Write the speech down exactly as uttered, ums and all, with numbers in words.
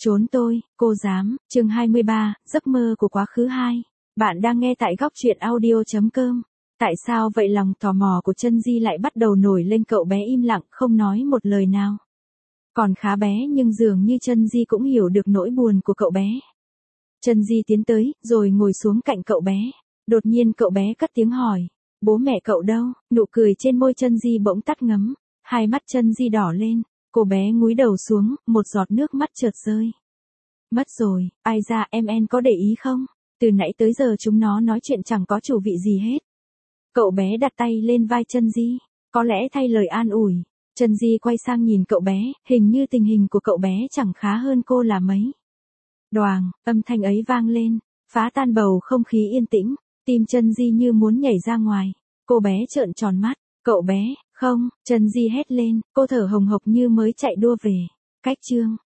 Trốn tôi, cô dám, chương hai mươi ba, giấc mơ của quá khứ hai. Bạn đang nghe tại góc truyện audio chấm com. Tại sao vậy? Lòng tò mò của Chân Di lại bắt đầu nổi lên. Cậu bé im lặng không nói một lời nào. Còn khá bé nhưng dường như Chân Di cũng hiểu được nỗi buồn của cậu bé. Chân Di tiến tới, rồi ngồi xuống cạnh cậu bé. Đột nhiên cậu bé cất tiếng hỏi. Bố mẹ cậu đâu? Nụ cười trên môi Chân Di bỗng tắt ngấm. Hai mắt Chân Di đỏ lên. Cô bé cúi đầu xuống, một giọt nước mắt chợt rơi. Mất rồi, ai ra em en có để ý không? Từ nãy tới giờ chúng nó nói chuyện chẳng có chủ vị gì hết. Cậu bé đặt tay lên vai Chân Di, có lẽ thay lời an ủi. Chân Di quay sang nhìn cậu bé, hình như tình hình của cậu bé chẳng khá hơn cô là mấy. Đoàng, âm thanh ấy vang lên, phá tan bầu không khí yên tĩnh, tim Chân Di như muốn nhảy ra ngoài. Cô bé trợn tròn mắt, cậu bé, không, Chân Di hét lên, cô thở hồng hộc như mới chạy đua về. Cách chương